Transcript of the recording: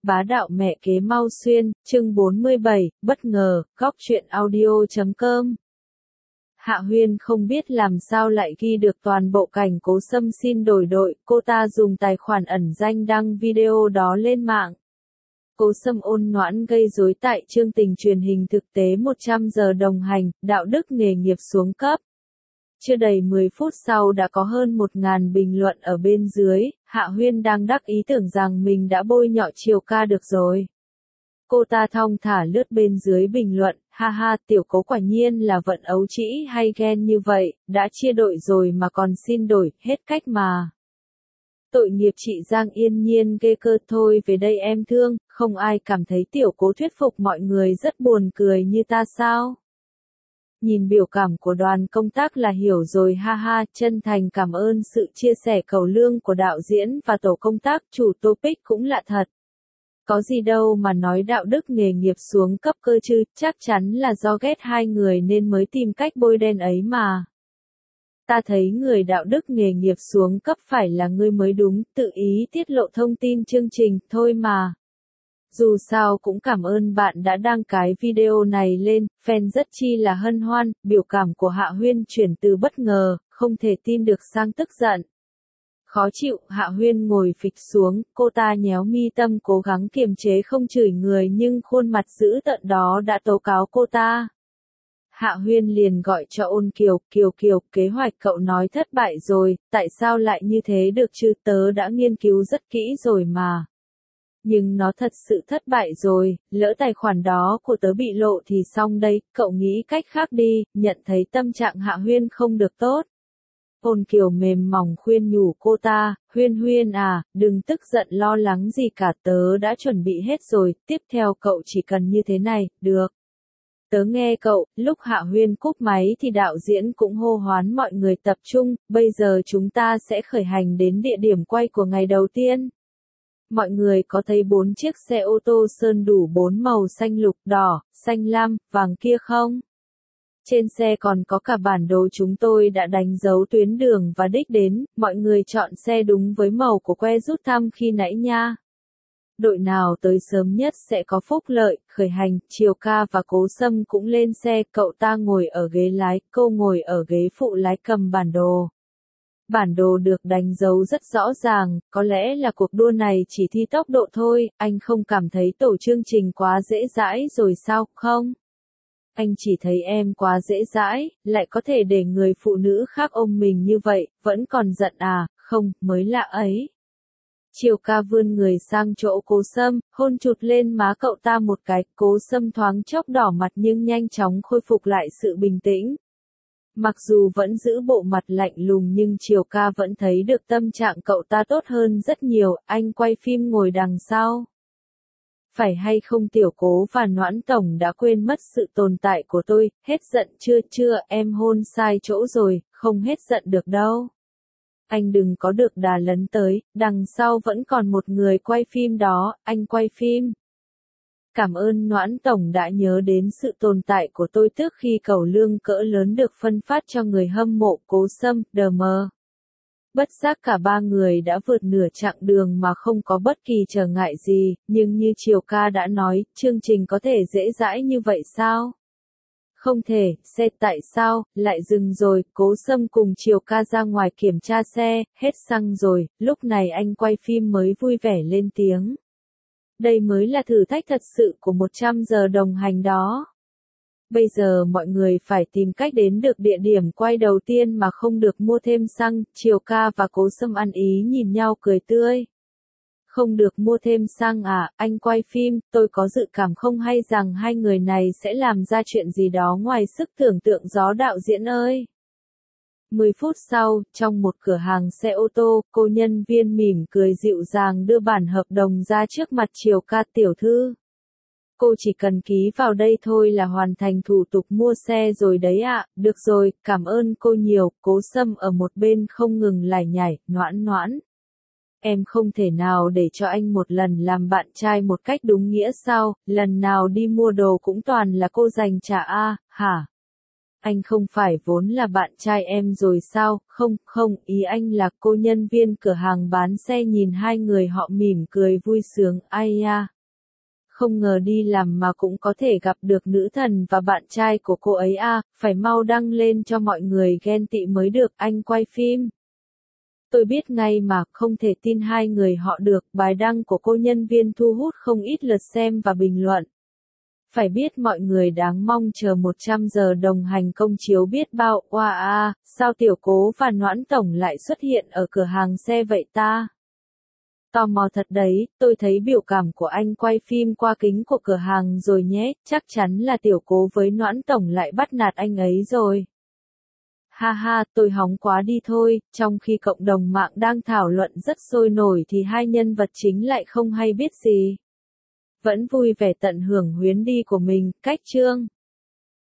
Bá đạo mẹ kế mau xuyên, chương 47, bất ngờ, góc truyện audio.com. Hạ Huyên không biết làm sao lại ghi được toàn bộ cảnh Cố Sâm xin đổi đội, cô ta dùng tài khoản ẩn danh đăng video đó lên mạng. Cố Sâm ôn nhoãn gây rối tại chương trình truyền hình thực tế 100 giờ đồng hành, đạo đức nghề nghiệp xuống cấp. Chưa đầy 10 phút sau đã có hơn 1.000 bình luận ở bên dưới, Hạ Huyên đang đắc ý tưởng rằng mình đã bôi nhọ Triều Ca được rồi. Cô ta thong thả lướt bên dưới bình luận, ha ha, tiểu Cố quả nhiên là vận ấu trĩ hay ghen như vậy, đã chia đội rồi mà còn xin đổi, hết cách mà. Tội nghiệp chị Giang Yên Nhiên ghê cơ, thôi về đây em thương, không ai cảm thấy tiểu Cố thuyết phục mọi người rất buồn cười như ta sao? Nhìn biểu cảm của đoàn công tác là hiểu rồi, ha ha, chân thành cảm ơn sự chia sẻ cầu lương của đạo diễn và tổ công tác, chủ topic cũng lạ thật. Có gì đâu mà nói đạo đức nghề nghiệp xuống cấp cơ chứ, chắc chắn là do ghét hai người nên mới tìm cách bôi đen ấy mà. Ta thấy người đạo đức nghề nghiệp xuống cấp phải là ngươi mới đúng, tự ý tiết lộ thông tin chương trình, thôi mà. Dù sao cũng cảm ơn bạn đã đăng cái video này lên, fan rất chi là hân hoan, biểu cảm của Hạ Huyên chuyển từ bất ngờ, không thể tin được sang tức giận. Khó chịu, Hạ Huyên ngồi phịch xuống, cô ta nhéo mi tâm cố gắng kiềm chế không chửi người nhưng khuôn mặt dữ tợn đó đã tố cáo cô ta. Hạ Huyên liền gọi cho Ôn Kiều, Kiều, kế hoạch cậu nói thất bại rồi, tại sao lại như thế được chứ, tớ đã nghiên cứu rất kỹ rồi mà. Nhưng nó thật sự thất bại rồi, lỡ tài khoản đó của tớ bị lộ thì xong đây, cậu nghĩ cách khác đi, nhận thấy tâm trạng Hạ Huyên không được tốt. Ôn Kiều mềm mỏng khuyên nhủ cô ta, Huyên à, đừng tức giận lo lắng gì cả, tớ đã chuẩn bị hết rồi, tiếp theo cậu chỉ cần như thế này, được. Tớ nghe cậu, lúc Hạ Huyên cúp máy thì đạo diễn cũng hô hoán mọi người tập trung, bây giờ chúng ta sẽ khởi hành đến địa điểm quay của ngày đầu tiên. Mọi người có thấy 4 chiếc xe ô tô sơn đủ 4 màu xanh lục, đỏ, xanh lam, vàng kia không? Trên xe còn có cả bản đồ chúng tôi đã đánh dấu tuyến đường và đích đến, mọi người chọn xe đúng với màu của que rút thăm khi nãy nha. Đội nào tới sớm nhất sẽ có phúc lợi, khởi hành, Triều Ca và Cố Sâm cũng lên xe, cậu ta ngồi ở ghế lái, cô ngồi ở ghế phụ lái cầm bản đồ. Bản đồ được đánh dấu rất rõ ràng, có lẽ là cuộc đua này chỉ thi tốc độ thôi, anh không cảm thấy tổ chương trình quá dễ dãi rồi sao, không? Anh chỉ thấy em quá dễ dãi, lại có thể để người phụ nữ khác ôm mình như vậy, vẫn còn giận à, không, mới lạ ấy. Triều Ca vươn người sang chỗ Cố Sâm, hôn chụt lên má cậu ta một cái, Cố Sâm thoáng chốc đỏ mặt nhưng nhanh chóng khôi phục lại sự bình tĩnh. Mặc dù vẫn giữ bộ mặt lạnh lùng nhưng Triều Ca vẫn thấy được tâm trạng cậu ta tốt hơn rất nhiều, anh quay phim ngồi đằng sau. Phải hay không tiểu Cố và Noãn Tổng đã quên mất sự tồn tại của tôi, hết giận chưa, em hôn sai chỗ rồi, không hết giận được đâu. Anh đừng có được đà lấn tới, đằng sau vẫn còn một người quay phim đó, anh quay phim. Cảm ơn Noãn Tổng đã nhớ đến sự tồn tại của tôi trước khi cẩu lương cỡ lớn được phân phát cho người hâm mộ Cố Sâm, DM. Bất giác cả ba người đã vượt nửa chặng đường mà không có bất kỳ trở ngại gì, nhưng như Triều Ca đã nói, chương trình có thể dễ dãi như vậy sao? Không thể, xe tại sao, lại dừng rồi, Cố Sâm cùng Triều Ca ra ngoài kiểm tra xe, hết xăng rồi, lúc này anh quay phim mới vui vẻ lên tiếng. Đây mới là thử thách thật sự của 100 giờ đồng hành đó. Bây giờ mọi người phải tìm cách đến được địa điểm quay đầu tiên mà không được mua thêm xăng, Triều Ca và Cố Sâm ăn ý nhìn nhau cười tươi. Không được mua thêm xăng à, anh quay phim, tôi có dự cảm không hay rằng hai người này sẽ làm ra chuyện gì đó ngoài sức tưởng tượng gió đạo diễn ơi. 10 phút sau, trong một cửa hàng xe ô tô, cô nhân viên mỉm cười dịu dàng đưa bản hợp đồng ra trước mặt Triều Ca, tiểu thư. Cô chỉ cần ký vào đây thôi là hoàn thành thủ tục mua xe rồi đấy ạ, được rồi, cảm ơn cô nhiều, Cố Sâm ở một bên không ngừng lải nhải, Noãn. Em không thể nào để cho anh một lần làm bạn trai một cách đúng nghĩa sao, lần nào đi mua đồ cũng toàn là cô dành trả a, hả? Anh không phải vốn là bạn trai em rồi sao, không, ý anh là cô nhân viên cửa hàng bán xe nhìn hai người họ mỉm cười vui sướng, ai ya. Không ngờ đi làm mà cũng có thể gặp được nữ thần và bạn trai của cô ấy à, phải mau đăng lên cho mọi người ghen tị mới được, anh quay phim. Tôi biết ngay mà, không thể tin hai người họ được, bài đăng của cô nhân viên thu hút không ít lượt xem và bình luận. Phải biết mọi người đáng mong chờ 100 giờ đồng hành công chiếu biết bao, wow, sao Tiểu Cố và Noãn Tổng lại xuất hiện ở cửa hàng xe vậy ta? Tò mò thật đấy, tôi thấy biểu cảm của anh quay phim qua kính của cửa hàng rồi nhé, chắc chắn là Tiểu Cố với Noãn Tổng lại bắt nạt anh ấy rồi. Ha ha, tôi hóng quá đi thôi, trong khi cộng đồng mạng đang thảo luận rất sôi nổi thì hai nhân vật chính lại không hay biết gì. Vẫn vui vẻ tận hưởng chuyến đi của mình, cách chương.